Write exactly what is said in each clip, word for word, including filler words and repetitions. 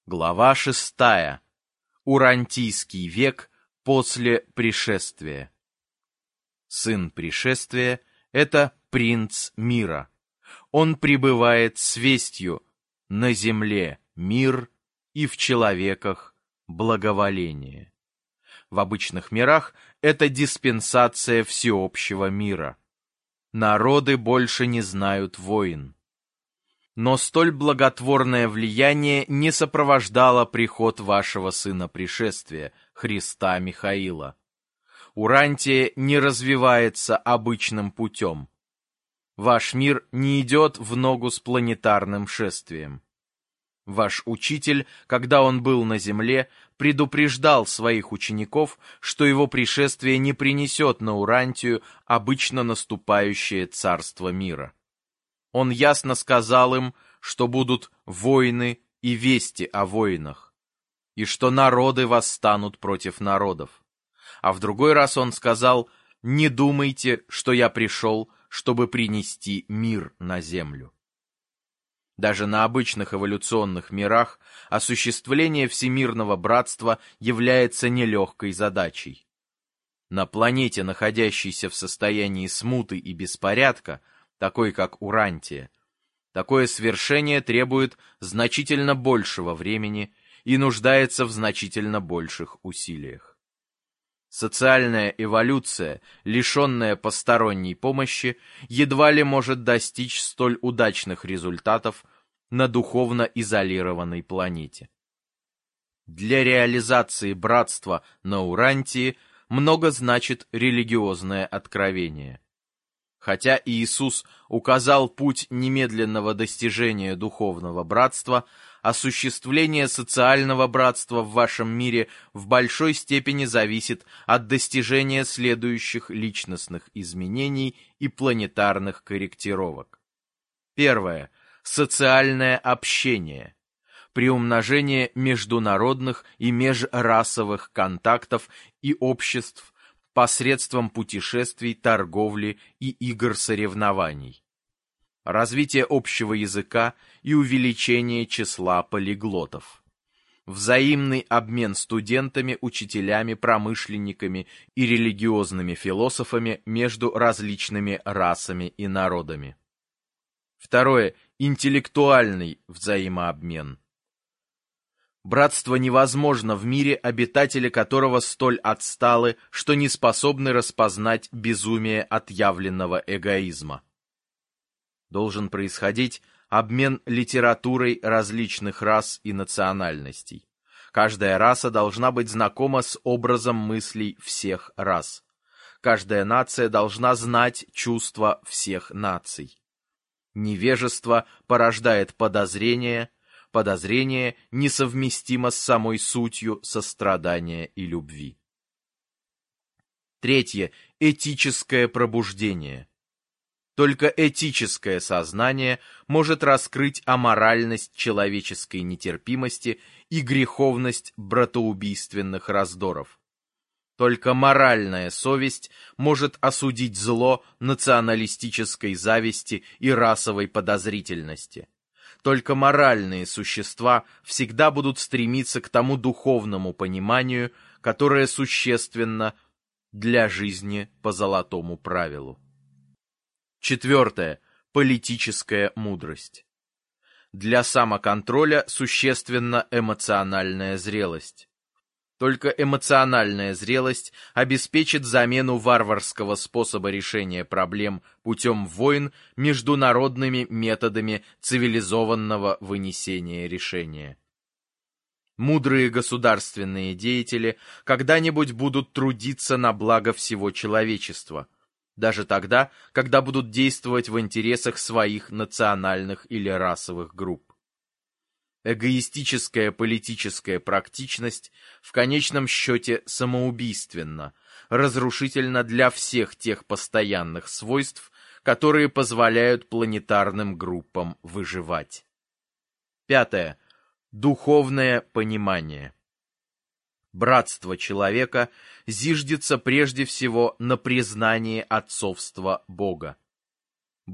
Глава шестая. Урантийский век после пришествия. Сын пришествия — это принц мира. Он пребывает с вестью: на земле мир и в человеках благоволение. В обычных мирах это диспенсация всеобщего мира. Народы больше не знают войн. Но столь благотворное влияние не сопровождало приход вашего сына пришествия, Христа Михаила. Урантия не развивается обычным путем. Ваш мир не идет в ногу с планетарным шествием. Ваш учитель, когда он был на земле, предупреждал своих учеников, что его пришествие не принесет на Урантию обычно наступающее царство мира. Он ясно сказал им, что будут войны и вести о войнах, и что народы восстанут против народов. А в другой раз он сказал: «Не думайте, что я пришел, чтобы принести мир на землю». Даже на обычных эволюционных мирах осуществление всемирного братства является нелегкой задачей. На планете, находящейся в состоянии смуты и беспорядка, такой как Урантия, такое свершение требует значительно большего времени и нуждается в значительно больших усилиях. Социальная эволюция, лишенная посторонней помощи, едва ли может достичь столь удачных результатов на духовно изолированной планете. Для реализации братства на Урантии много значит религиозное откровение. Хотя Иисус указал путь немедленного достижения духовного братства, осуществление социального братства в вашем мире в большой степени зависит от достижения следующих личностных изменений и планетарных корректировок. Первое. Социальное общение. Приумножение международных и межрасовых контактов и обществ посредством путешествий, торговли и игр-соревнований. Развитие общего языка и увеличение числа полиглотов. Взаимный обмен студентами, учителями, промышленниками и религиозными философами между различными расами и народами. Второе. Интеллектуальный взаимообмен. Братство невозможно в мире, обитатели которого столь отсталы, что не способны распознать безумие отъявленного эгоизма. Должен происходить обмен литературой различных рас и национальностей. Каждая раса должна быть знакома с образом мыслей всех рас. Каждая нация должна знать чувства всех наций. Невежество порождает подозрение, подозрение несовместимо с самой сутью сострадания и любви. Третье. Этическое пробуждение. Только этическое сознание может раскрыть аморальность человеческой нетерпимости и греховность братоубийственных раздоров. Только моральная совесть может осудить зло националистической зависти и расовой подозрительности. Только моральные существа всегда будут стремиться к тому духовному пониманию, которое существенно для жизни по золотому правилу. Четвертое. Политическая мудрость. Для самоконтроля существенна эмоциональная зрелость. Только эмоциональная зрелость обеспечит замену варварского способа решения проблем путем войн международными методами цивилизованного вынесения решения. Мудрые государственные деятели когда-нибудь будут трудиться на благо всего человечества, даже тогда, когда будут действовать в интересах своих национальных или расовых групп. Эгоистическая политическая практичность в конечном счете самоубийственна, разрушительна для всех тех постоянных свойств, которые позволяют планетарным группам выживать. Пятое. Духовное понимание. Братство человека зиждется прежде всего на признании отцовства Бога.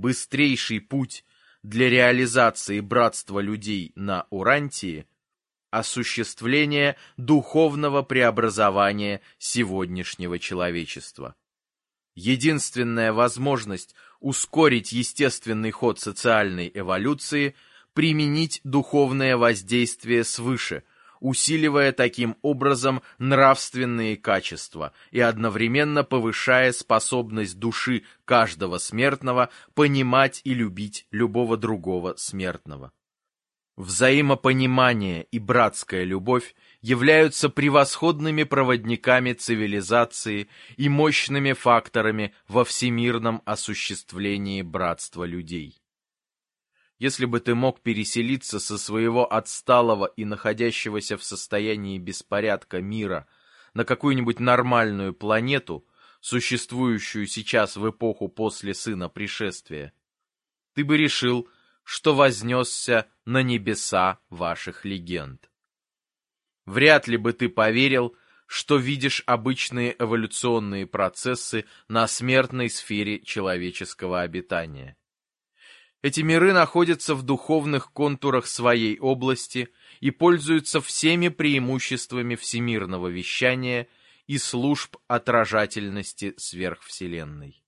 Быстрейший путь для реализации братства людей на Урантии осуществление духовного преобразования сегодняшнего человечества. Единственная возможность ускорить естественный ход социальной эволюции – применить духовное воздействие свыше, усиливая таким образом нравственные качества и одновременно повышая способность души каждого смертного понимать и любить любого другого смертного. Взаимопонимание и братская любовь являются превосходными проводниками цивилизации и мощными факторами во всемирном осуществлении братства людей. Если бы ты мог переселиться со своего отсталого и находящегося в состоянии беспорядка мира на какую-нибудь нормальную планету, существующую сейчас в эпоху после Сына Пришествия, ты бы решил, что вознесся на небеса ваших легенд. Вряд ли бы ты поверил, что видишь обычные эволюционные процессы на смертной сфере человеческого обитания. Эти миры находятся в духовных контурах своей области и пользуются всеми преимуществами всемирного вещания и служб отражательности сверхвселенной.